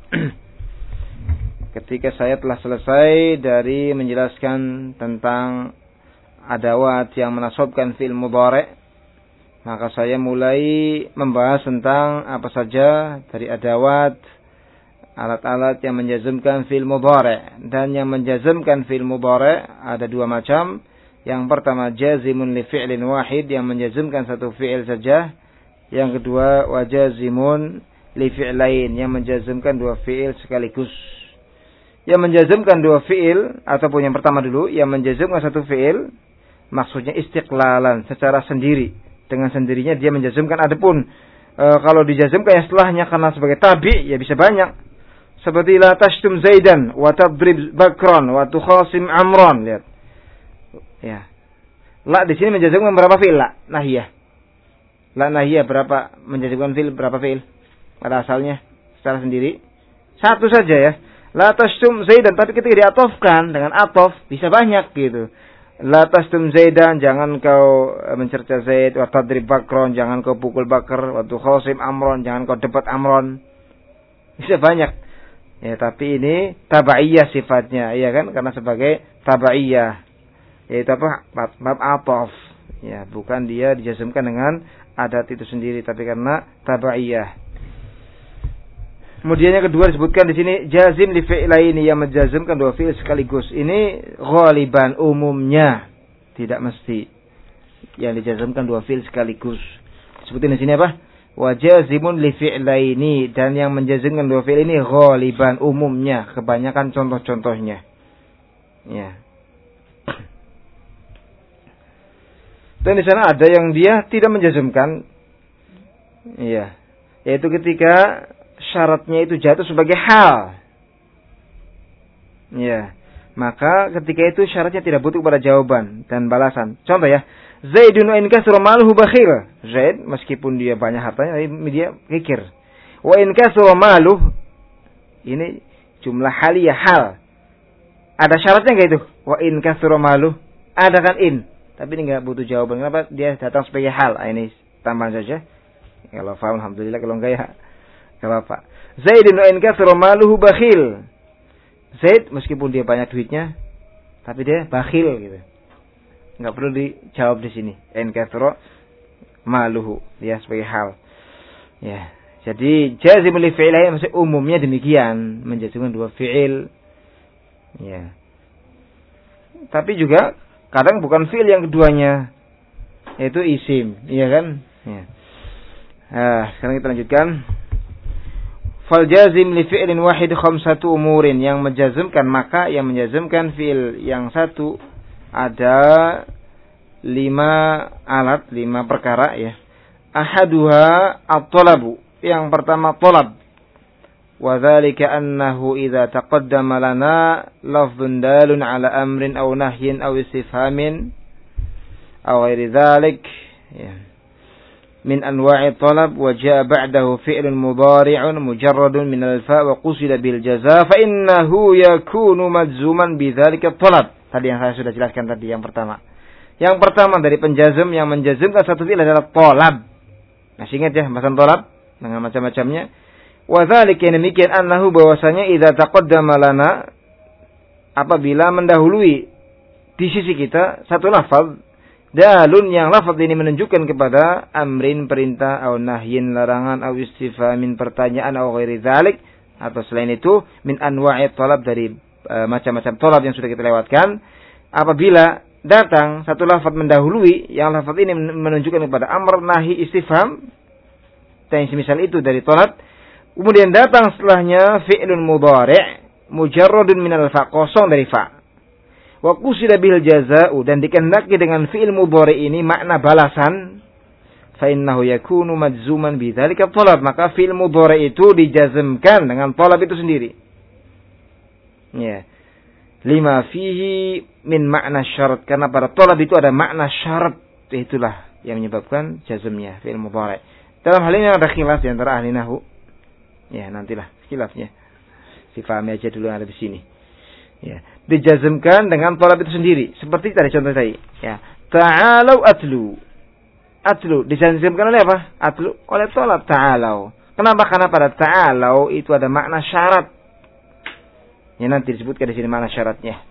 Ketika saya telah selesai dari menjelaskan tentang adawat yang menasabkan fi'il mudhari', maka saya mulai membahas tentang apa saja dari adawat, alat-alat yang menjazmkan fi'il mudhari'. Dan yang menjazmkan fi'il mudhari' ada dua macam. Yang pertama jazimun li fi'lin wahid, yang menjazmkan satu fi'il saja. Yang kedua wajazimun li fi'lain, yang menjazmkan dua fi'il sekaligus. Yang menjazmkan dua fi'il, ataupun yang pertama dulu, yang menjazmkan satu fi'il, maksudnya istiqlalan, secara sendiri. Dengan sendirinya dia menjazmkan. Adapun e, kalau dijazmkan yang setelahnya karena sebagai tabi, ya bisa banyak. Seperti la tashtum Zaidan wa tadrib Bakran wa tukhasim Amran. Lihat. Ya. La di sini menjazmkan berapa fi'il? La nahiyah. La nahiyah berapa? Menjazmkan fi'il berapa fi'il? Pada asalnya secara sendiri satu saja ya. La tashtum Zaidan, tapi ketika diatofkan dengan atof bisa banyak gitu. La tastum Zaidan, jangan kau mencerca Zaid. Wa tadrib Bakron, jangan kau pukul Bakar. Wa tukhasim Amron, jangan kau debat Amron. Bisa banyak. Ya, tapi ini tabaiyah sifatnya, iya kan? Karena sebagai tabaiyah. Yaitu apa? Bab ataf. Ya, bukan dia dijazmkan dengan adat itu sendiri, tapi karena tabaiyah. Kemudian yang kedua disebutkan di sini jazim li fi'laini, yang menjazmkan dua fi'il sekaligus. Ini ghaliban, umumnya, tidak mesti yang dijazmkan dua fi'il sekaligus. Sebutin di sini apa? Wa jazimun li fi'laini, dan yang menjazmkan dua fi'il ini ghaliban, umumnya, kebanyakan contoh-contohnya. Ya. Dan di sana ada yang dia tidak menjazmkan. Iya. Yaitu ketika syaratnya itu jatuh sebagai hal. Ya. Maka ketika itu syaratnya tidak butuh pada jawaban dan balasan. Contoh ya. Zaidun wa in kasura maluhu bakhil. Zaid meskipun dia banyak hartanya tapi dia kikir. Wa in kasura maluhu, ini jumlah haliyah, hal. Ada syaratnya enggak itu? Wa in kasura maluhu. Ada kan in. Tapi ini enggak butuh jawaban. Kenapa? Dia datang sebagai hal. Ah, ini tambahan saja. Kalau paham alhamdulillah, kalau enggak ya apa? Zaidun wa in kasura maluhu bakhil. Zaid meskipun dia banyak duitnya, tapi dia bakhil gitu. Enggak perlu dijawab di sini. In kasura maluhu, dia sebagai hal. Ya. Jadi jazimul li fi'ilai maksud umumnya demikian, menjazmkan dua fi'il. Ya. Tapi juga kadang bukan fi'il yang keduanya, yaitu isim, iya kan? Ya. Nah, sekarang kita lanjutkan. Fal jazim li fi'lin wahid khamsatu umurin, yang menjazmkan, maka yang menjazmkan fi'il yang satu ada lima alat, lima perkara ya. Ahaduha at-talabu, yang pertama talab. Wa dzalika annahu idza taqaddama lana lafdhun dalun ala amrin aw nahyin aw istifhamin aw ghairi dzalik ya. Min anwa'i talab wa jaa ba'dahu fi'lun mudhari'un mujarradun min al-fa' wa qusida bil jazaa fa innahu yakunu majzuman bidzalika talab. Tadi yang saya sudah jelaskan tadi yang pertama. Yang pertama dari penjazm yang menjazmkan satu fi'il adalah talab. Masih ingat ya pembahasan talab dengan macam-macamnya. Wa dzalika demikian annahu bahwasanya idza taqaddama lana, apabila mendahului di sisi kita satu lafaz dalun, yang lafaz ini menunjukkan kepada amrin perintah, au nahyin larangan, au istifhamin pertanyaan, au ghairi dzalik atau selain itu, min anwa'i talab dari e, macam-macam talab yang sudah kita lewatkan. Apabila datang satu lafaz mendahului, yang lafaz ini menunjukkan kepada amr, nahi, istifham dan semisal itu dari talab, kemudian datang setelahnya fi'lun mudhari' mujarradun minal fa', kosong dari fa'. Wa qusida bil jazaa'u, dan dikehendaki dengan fi'il mudhari' ini makna balasan, fa innahu yakunu majzuman bidzalika talab, maka fi'il mudhari' itu dijazmkan dengan talab itu sendiri. Ya. Lima fihi min makna syarat, karena pada talab itu ada makna syarat, itulah yang menyebabkan jazmnya fi'il mudhari'. Dalam hal ini ada khilaf di antara ahli nahwu. Ya, nantilah khilafnya. Difahami aja dulu yang ada di sini. Ya, dijazmkan dengan talab itu sendiri. Seperti tadi contoh tadi. Ya, ta'alau atlu. Atlu dijazmkan oleh apa? Atlu oleh talab ta'alau. Kenapa? Karena pada ta'alau itu ada makna syarat. Ya, nanti disebutkan di sini makna syaratnya.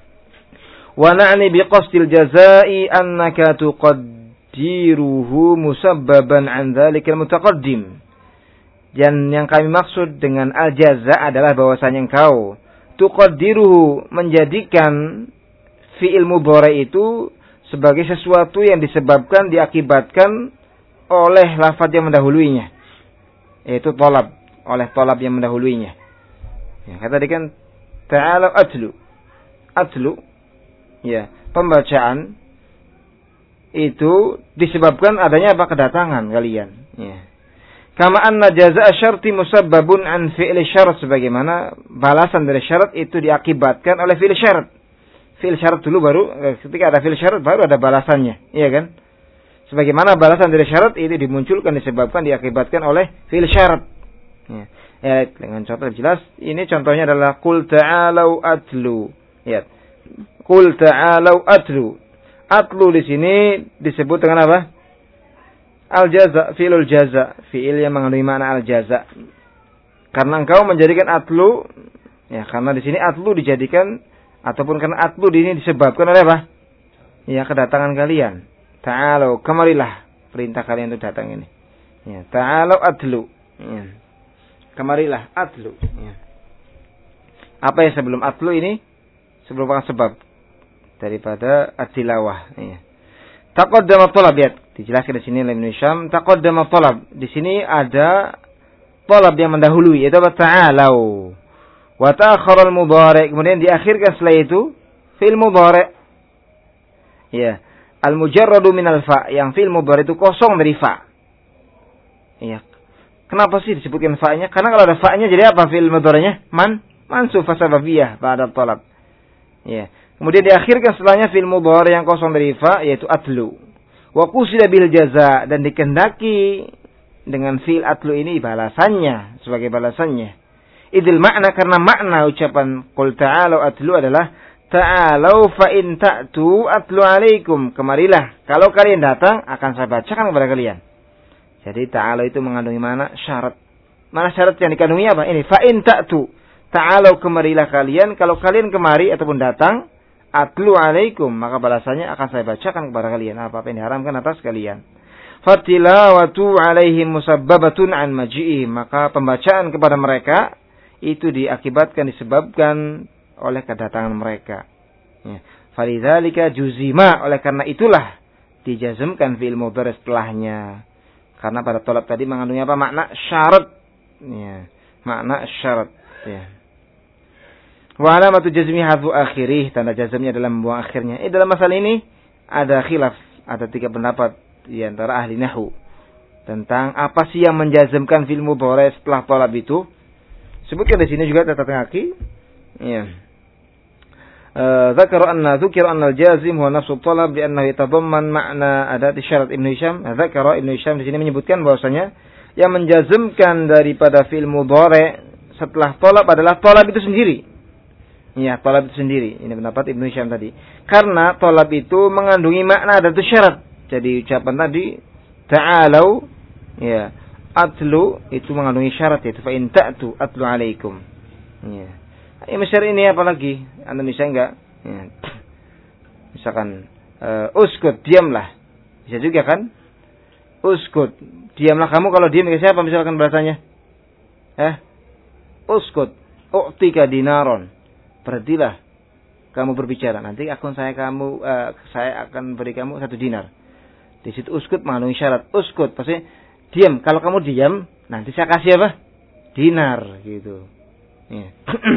Wa na'ni biqasdil jazaa'i annaka tuqaddiruhu musabbaban 'an dzalikal mutaqaddim. Dan yang kami maksud dengan al-jaza adalah bahwasanya engkau tuqaddiruhu menjadikan fi'il mudhari' itu sebagai sesuatu yang disebabkan, diakibatkan oleh lafaz yang mendahuluinya, yaitu talab, oleh talab yang mendahuluinya. Ya, kata tadi kan ta'ala atlu. Atlu ya, pembacaan itu disebabkan adanya apa? Kedatangan kalian. Ya. Kama anna jazaa syarti musabbabun an fi'li syarat, sebagaimana balasan dari syarat itu diakibatkan oleh fi'il syarat. Fi'il syarat dulu baru, ketika ada fi'il syarat baru ada balasannya, iya kan? Sebagaimana balasan dari syarat itu dimunculkan, disebabkan, diakibatkan oleh fi'il syarat. Ya. Ya, dengan contoh jelas, ini contohnya adalah qul ta'alau atlu. Ya. Qul ta'alau atlu. Atlu di sini disebut dengan apa? Al-jaza, fi'lul jaza, fi'il yang mengandung makna al-jaza. Karena engkau menjadikan atlu, ya karena di sini atlu dijadikan ataupun karena atlu di sini disebabkan oleh apa? Ya kedatangan kalian. Ta'alau, kemarilah, perintah kalian untuk datang ini. Ya, ta'alau atlu. Ya. Kemarilah atlu. Ya. Apa yang sebelum atlu ini? Sebelum sebab daripada at-tilawah. Ya. Taqaddama talab, ya. Dijelaskan di sini oleh Ibnu Hisham, taqaddama talab. Di sini ada talab yang mendahului, yaitu ta'alau. Wa ta'akhkhara al-mudhari', kemudian diakhirkan setelah itu fi'il mudhari'. Ya, al-mujarradu min al-fa', yang fi'il mudhari' itu kosong dari fa'. Ya. Kenapa sih disebutkan fa'-nya? Karena kalau ada fa'-nya jadi apa fi'il mudhari'-nya? Man, mansuf sababiyah ba'da talab. Ya. Kemudian diakhirkan setelahnya fi'il mudhari' yang kosong dari fa', yaitu atlu. Wa qusida bil jaza, dan dikehendaki dengan fi'il atlu ini balasannya, sebagai balasannya. Idil makna, karena makna ucapan qul ta'alu atlu adalah ta'alu fa in ta'tu atlu alaikum. Kemarilah, kalau kalian datang akan saya bacakan kepada kalian. Jadi ta'alu itu mengandungi mana? Syarat. Mana syarat yang dikandungi apa? Ini fa in ta'tu. Ta'alu, kemarilah kalian, kalau kalian kemari ataupun datang, atlu alaikum, maka balasannya akan saya bacakan kepada kalian apa-apa yang diharamkan atas kalian. Fatilawatu alaihim musabbabatun an maji'ihim, maka pembacaan kepada mereka itu diakibatkan, disebabkan oleh kedatangan mereka. Ya. Falidzalika juzima, oleh karena itulah dijazmkan fi'il mudhari' setelahnya. Karena pada talab tadi mengandungi apa? Makna syarat. Ya. Makna syarat. Ya. Wa alamatu jazmi hadfu akhirih, tanda jazmnya adalah membuang akhirnya. Eh, dalam masalah ini ada khilaf, ada tiga pendapat di antara ahli nahwu tentang apa sih yang menjazmkan fi'il mudhari' setelah talab itu. Sebutkan di sini juga tata kaki. Ya. Dzakara anna dzukira anna al-jazim huwa nafsu talab li'annahu yatadamman ma'na adat syarat. Ibnu Hisham, dzakara Ibnu Hisham di sini menyebutkan bahwasanya yang menjazmkan daripada fi'il mudhari' setelah talab adalah talab itu sendiri. Ya, talab itu sendiri. Ini pendapat Ibnu Hisham tadi. Karena talab itu mengandungi makna adat syarat. Jadi ucapan tadi ta'alau, ya, atlu itu mengandungi syarat, yaitu fa in ta'tu atlu alaikum. Ya. Ini misalnya ini apalagi? Anda bisa enggak? Ya. Misalkan uh, uskut, diamlah. Bisa juga kan? Uskut, diamlah kamu. Kalau diam ke siapa misalkan bahasanya? Eh? Uskut, u'tika dinaron. Berhentilah kamu berbicara. Nanti akun saya kamu uh, saya akan beri kamu satu dinar. Di situ uskut mengandungi syarat. Uskut pasti diam. Kalau kamu diam, nanti saya kasih apa? Dinar gitu. Ya.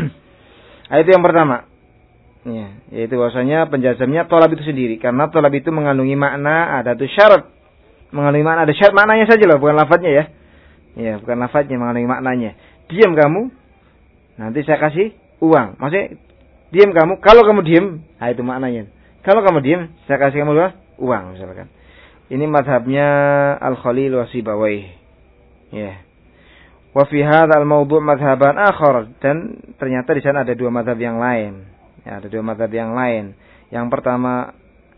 Itu yang pertama. Ya, yaitu bahwasanya penjazamnya talab itu sendiri, karena talab itu mengandungi makna ada tuh syarat. Mengandungi makna ada syarat, maknanya saja loh, bukan lafadznya ya. Ya, bukan lafadznya, mengandungi maknanya. Diam kamu, nanti saya kasih uang. Maksudnya diam kamu, kalau kamu diam, nah itu maknanya. Kalau kamu diam, saya kasih kamu apa? Uang misalkan. Ini madhabnya Al-Khalil wa Sibawayh. Ya. Wa fi hadzal mawdu' madhaban akhar, dan ternyata di sana ada dua madhab yang lain. Ya, ada dua madhab yang lain. Yang pertama,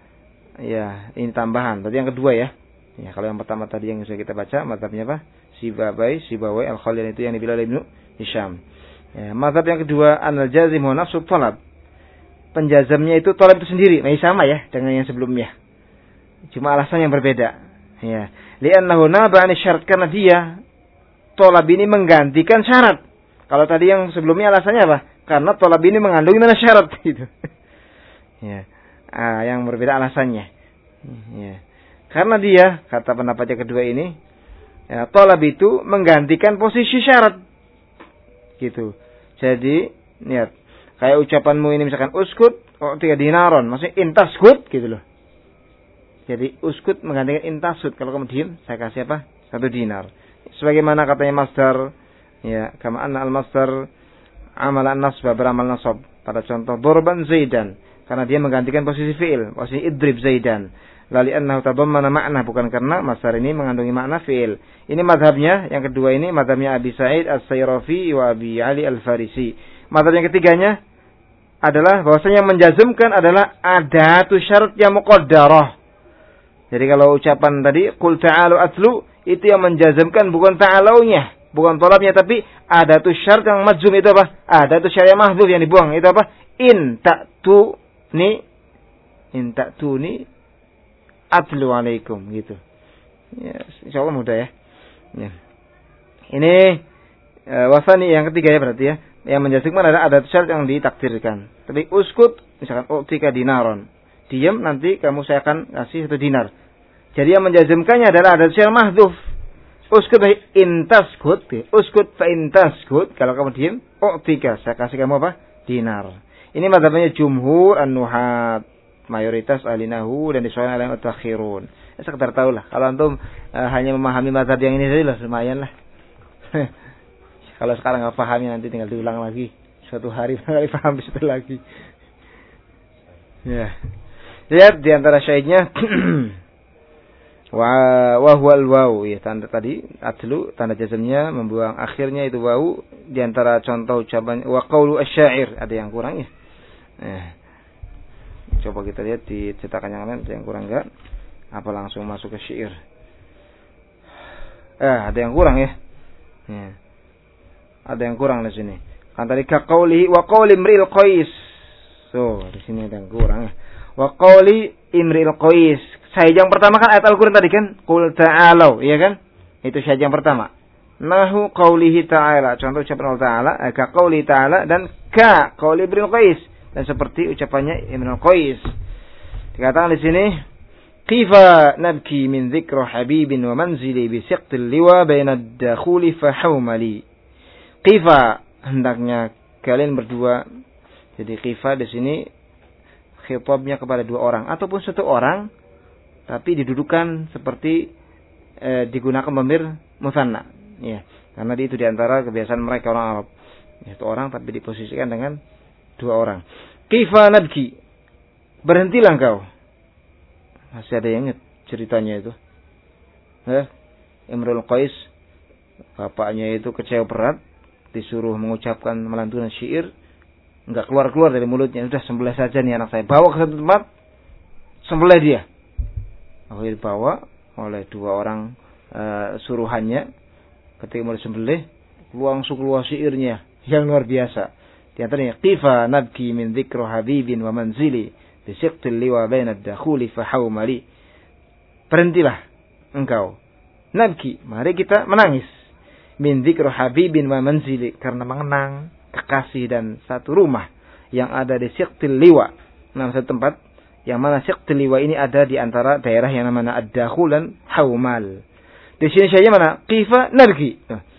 ya ini tambahan. Tadi yang kedua ya. Ya, kalau yang pertama tadi yang sudah kita baca, madhabnya apa? Sibawayh, Sibawayh, Al-Khalil itu yang dibilang Ibnu Hisham. Ya, mazhab yang kedua, an-jazim wa nafsu talab. Penjazamnya itu talab itu sendiri, masih sama ya dengan yang sebelumnya. Cuma alasan yang berbeda. Ya, li'annahu naba 'ani syarat, karena dia talab ini menggantikan syarat. Kalau tadi yang sebelumnya alasannya apa? Karena talab ini mengandungi mana syarat gitu. Ya. Ah, yang berbeda alasannya. Ya. Karena dia, kata pendapat yang kedua ini, ya, talab itu menggantikan posisi syarat. Gitu. Jadi, lihat, kayak ucapanmu ini misalkan uskut, oh tiga dinaron, maksudnya intaskut gitu loh. Jadi uskut menggantikan intasut. Kalau kamu diam, saya kasih apa? Satu dinar. Sebagaimana katanya masdar, ya, kama anna al-masdar amalan nasbah, beramal nasab. Pada contoh dorban zaidan, karena dia menggantikan posisi fi'il, posisi idrib zaidan. Lali annahu tadammana makna, bukan karena masdar ini mengandungi makna fi'il. Ini madhabnya, yang kedua ini madhabnya Abi Sa'id As-Sayrafi wa Abi Ali Al-Farisi. Madhab yang ketiganya, adalah bahwasanya yang menjazmkan adalah adatu syarat yang muqaddarah. Jadi kalau ucapan tadi qul ta'alu atlu, itu yang menjazmkan bukan ta'alaunya, bukan tolabnya, tapi adatu syarat yang majzum itu apa? Adatu syarat yang mahdzuf yang dibuang itu apa? In ta'tu ni in ta'tu ni atlu alaikum gitu. Ya, insyaallah mudah ya. Ya. Ini e, wasani yang ketiga ya berarti ya. Yang menjazmkan adalah adatu syarat yang ditakdirkan. Tapi uskut misalkan utika dinaron. Diam, nanti kamu saya akan kasih satu dinar. Jadi yang menjazmkannya adalah adatu syarat mahdzuf. Uskut intaskut, uskut fa intaskut, kalau kamu diam, u'tika, saya kasih kamu apa? Dinar. Ini mazhabnya jumhur an-nuhat, mayoritas ahli nahwu dan disahkan oleh mutakhirun. Ya, sekedar tahu lah. Kalau antum uh, hanya memahami mazhab yang ini saja lah, lumayan lah. Kalau sekarang enggak pahami nanti tinggal diulang lagi. Suatu hari kali paham itu lagi. Ya. Lihat di antara syaitnya wa wa huwal waw, ya tanda tadi atlu, tanda jazmnya membuang akhirnya itu waw. Di antara contoh ucapan wa qaulu asy-syair, ada yang kurang ya. Eh. Coba kita lihat di cetakan yang lain ada yang kurang enggak? Apa langsung masuk ke syair? Eh, ada yang kurang ya. Ya. Ada yang kurang di sini. Kan tadi ka qauli wa qauli imril qais. So, di sini ada yang kurang ya. Wa qauli imril qais. Syahid yang pertama kan ayat Al-Qur'an tadi kan, qul ta'alu, iya kan? Itu syahid yang pertama. Nahu qaulihi ta'ala, contoh ucapan Allah Ta'ala, ka qauli ta'ala dan ka qauli imril qais, dan seperti ucapannya Imrul Qais. Dikatakan di sini, qifa nabki min dzikra habibin wa manzili bi siqtil liwa baina ad-dakhuli fa hawmali. Qifa, hendaknya kalian berdua. Jadi qifa di sini khitabnya kepada dua orang ataupun satu orang, tapi didudukan seperti e, digunakan pemir musanna, ya. Karena itu diantara kebiasaan mereka orang Arab. Satu orang tapi diposisikan dengan dua orang. Qifa nabki, berhentilah engkau. Masih ada yang ingat ceritanya itu? Eh, Imrul Qais, bapaknya itu kecewa berat, disuruh mengucapkan melantunkan syair, enggak keluar-keluar dari mulutnya. Sudah sembelih saja nih anak saya. Bawa ke satu tempat, sembelih dia. Akhirnya dibawa oleh dua orang uh, suruhannya. Ketika mau disembelih, langsung keluar syairnya yang luar biasa. Di antaranya, qifa nabki min dzikra habibin wa manzili bi siqtil liwa baina ad-dakhuli fa hawmali. Berhentilah engkau. Nabki, mari kita menangis. Min dzikra habibin wa manzili, karena mengenang kekasih dan satu rumah yang ada di siqtil liwa. Nah, satu tempat yang mana siqtil liwa ini ada di antara daerah yang namanya ad-dakhul dan hawmal. Di sini saja mana? Qifa nabki.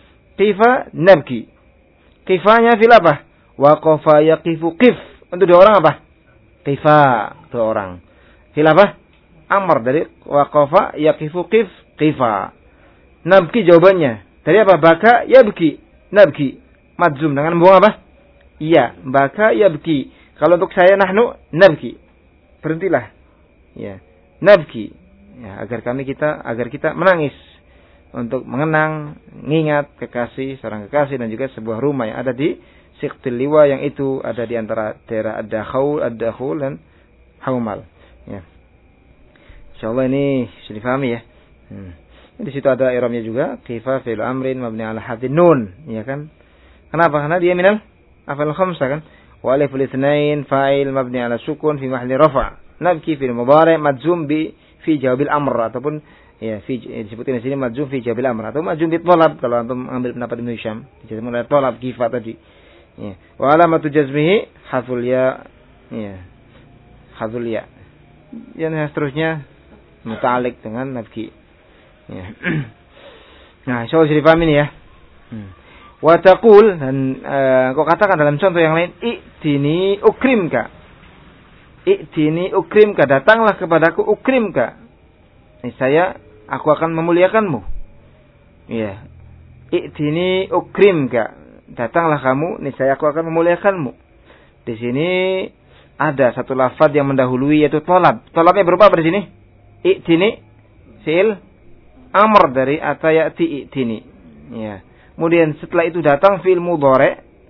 Qifa nabki. Qifanya fil apa? Waqafa yaqifu qif. Untuk dua orang apa? Qifa, dua orang. Fil apa? Amr dari waqafa yaqifu qif, qifa. Nabki jawabannya. Dari apa? Baka yabki. Nabki. Madzum dengan membuang apa? Iya, baka yabki. Kalau untuk saya nahnu nabki. Berhentilah. Ya. Nabki. Ya, agar kami kita agar kita menangis untuk mengenang, mengingat kekasih, seorang kekasih dan juga sebuah rumah yang ada di siqtil liwa, yang itu ada di antara daerah ad-dakhul, ad-dakhul dan haumal. Ya. Insyaallah ini sudah difahami ya. Hmm. Di situ ada i'rabnya juga, qifa fi'il amrin mabni 'ala hadfin nun, ya kan? Kenapa? Karena dia minal af'al khamsah kan? Wa aliful itsnain fa'il mabni 'ala sukun fi mahalli rafa'. Nabki fil mudhari' madzum bi fi jawabil amr, ataupun ya fi disebutkan di sini madzum fi jawabil amr atau madzum bi talab kalau antum ambil pendapat Ibnu Hisham. Jadi mulai talab qifa tadi. Ya. Wa alamatu jazmihi hadzul ya. Ya. Hadzul ya. Yang seterusnya muta'alliq dengan nabki. Ya. Nah, insyaallah sudah dipahami ini ya. Hmm. Wa taqul, dan uh, kau katakan dalam contoh yang lain, i'tini ukrimka. I'tini ukrimka, datanglah kepadaku ukrimka. Ini saya aku akan memuliakanmu. Iya. I'tini ukrimka. Datanglah kamu, niscaya aku akan memuliakanmu. Di sini ada satu lafaz yang mendahului yaitu tolab. Tolabnya berupa apa di sini? I'tini fi'il amr dari atayati i'tini. Ya. Kemudian setelah itu datang fi'il mudhari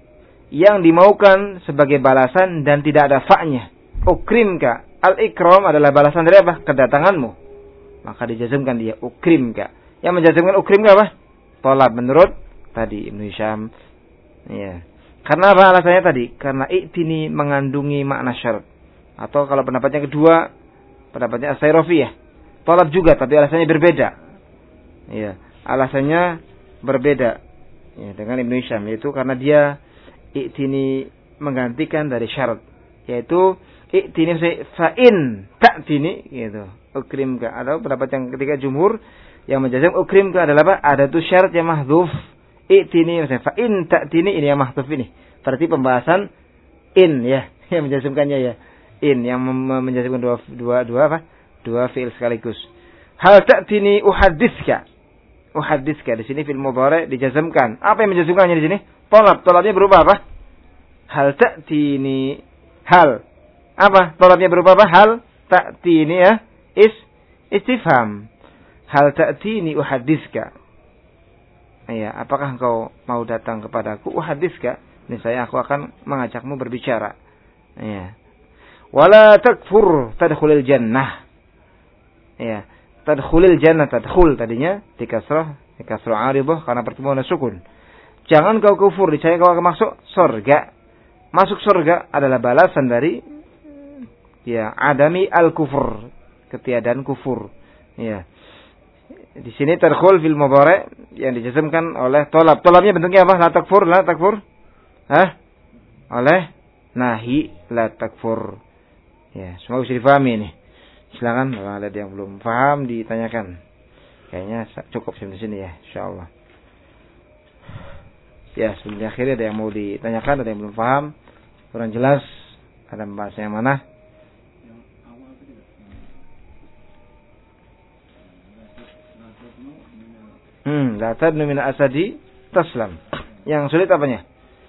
yang dimaukan sebagai balasan dan tidak ada fa'nya. Ukrimka. Al-ikram adalah balasan dari apa? Kedatanganmu. Maka dijazmkan dia ukrimka. Yang menjazmkan ukrimka apa? Tolab menurut tadi Ibnu Hisham. Ya. Karena apa alasannya tadi? Karena i'tini mengandungi makna syarat. Atau kalau pendapatnya kedua, pendapatnya As-Sayrafiyah. Tolab juga tapi alasannya berbeda. Ya, alasannya berbeda. Ya, dengan Ibnu Hisham, yaitu karena dia i'tini menggantikan dari syarat, yaitu i'tini fa'in ta'tini gitu. Ukrimka. Ada pendapat yang ketiga jumhur yang menjazam ukrimka adalah apa? Ada tuh syarat yang mahdhuf. I'tini fa'in ta'tini ini yang mahdhuf ini. Berarti pembahasan in ya, yang menjazamkannya ya. In yang menjazamkan dua dua dua apa? Dua fi'il sekaligus. Hal ta'tini uhadditska. Uhadditska di sini fi'il mudhari dijazamkan. Apa yang menjazamkannya di sini? Tolab. Tolabnya berupa apa? Hal ta'tini. Hal. Apa? Tolabnya berupa apa? Hal ta'tini ya. Is istifham. Hal ta'tini uhadditska. Ya, apakah engkau mau datang kepadaku? Uhadditska. Niscaya aku akan mengajakmu berbicara. Ya. Wala takfur tadkhulil jannah. Ya. Tadkhulil jannah, tadkhul tadinya dikasrah, dikasrah aribah karena pertemuan sukun. Jangan kau kufur, dicaya kau akan masuk surga. Masuk surga adalah balasan dari ya adami al-kufur, ketiadaan kufur. Ya. Di sini tadkhul fil mudhari yang dijazmkan oleh tolab. Tolabnya bentuknya apa? La takfur, la takfur. Hah? Oleh nahi la takfur. Ya, semua bisa difahami ini. Silakan kalau ada yang belum paham ditanyakan. Kayaknya cukup sampai sini ya, insyaallah. Ya, sebelum akhirnya ada yang mau ditanyakan, ada yang belum paham, kurang jelas, ada bahasa yang mana? Hmm, la tadnu min asadi taslam. Yang sulit apanya?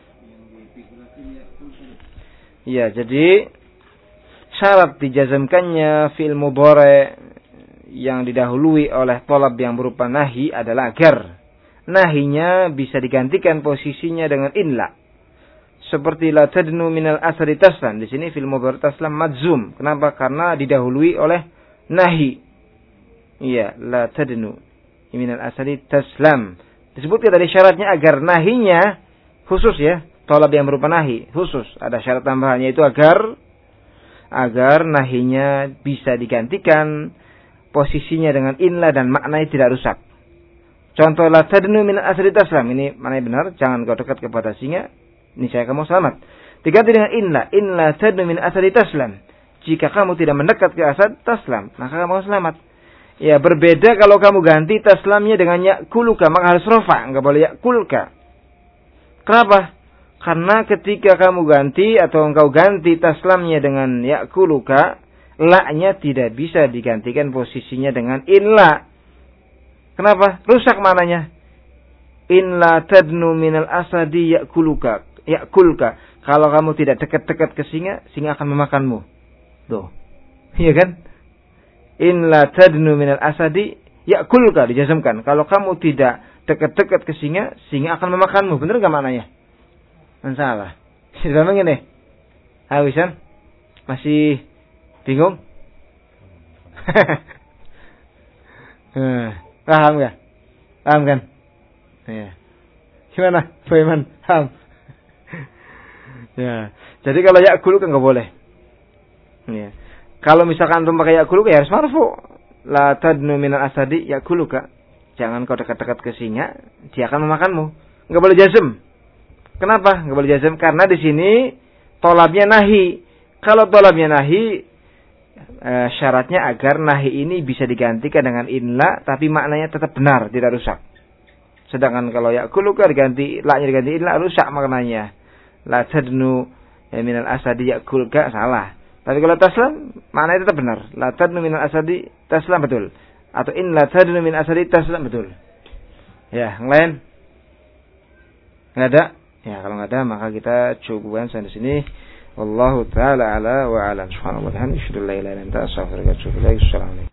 Iya, jadi syarat dijazamkannya fi'il mudhari yang didahului oleh tolab yang berupa nahi adalah agar nahinya bisa digantikan posisinya dengan inla. Seperti la tadnu minal asri taslam. Di sini fi'il mudhari taslam madzum. Kenapa? Karena didahului oleh nahi. Iya, la tadnu minal asri taslam. Disebutkan tadi syaratnya agar nahinya khusus ya. Tolab yang berupa nahi khusus. Ada syarat tambahannya itu agar agar nahinya bisa digantikan posisinya dengan inla dan maknanya tidak rusak. Contoh la tadnu min asri taslam, ini maknanya benar, jangan kau dekat kepada singa, niscaya kamu selamat. Diganti dengan inla, inla tadnu min asri taslam. Jika kamu tidak mendekat ke asad taslam, maka kamu selamat. Ya, berbeda kalau kamu ganti taslamnya dengan yakuluka, maka harus rofa, enggak boleh yakulka. Kenapa? Karena ketika kamu ganti atau engkau ganti taslamnya dengan yakuluka, la-nya tidak bisa digantikan posisinya dengan inla. Kenapa? Rusak maknanya. Inla tadnu minal asadi yakuluka, yakulka. Kalau kamu tidak dekat-dekat ke singa, singa akan memakanmu. Tuh. Iya kan? Inla tadnu minal asadi yakulka, dijazmkan. Kalau kamu tidak dekat-dekat ke singa, singa akan memakanmu. Benar enggak maknanya? Salah. Sudah begini. Hawisan? Masih bingung? Paham enggak? Paham kan? Ya. Gimana? Bagaimana? Paham? Ya. Jadi kalau yakulu kan enggak boleh. Ya. Kalau misalkan antum pakai yakulu ya harus marfu. La tadnu minal asadi yakuluka. Jangan kau dekat-dekat ke singa, dia akan memakanmu. Enggak boleh jazm. Kenapa? Enggak boleh jazm karena di sini tolabnya nahi. Kalau tolabnya nahi e, syaratnya agar nahi ini bisa digantikan dengan inla tapi maknanya tetap benar, tidak rusak. Sedangkan kalau yakuluka diganti la-nya diganti inla rusak maknanya. La tadnu minal asadi yakuluka salah. Tapi kalau taslam maknanya tetap benar. La tadnu minal asadi taslam betul. Atau in la tadnu min asadi taslam betul. Ya, yang lain? Enggak ada? Ya, kalau enggak ada maka kita cukupkan sampai sini. Wallahu taala ala wa alam. Subhanallah wa bihamdihi, asyhadu an la ilaha illa anta, astaghfiruka wa atubu ilaik. Assalamualaikum.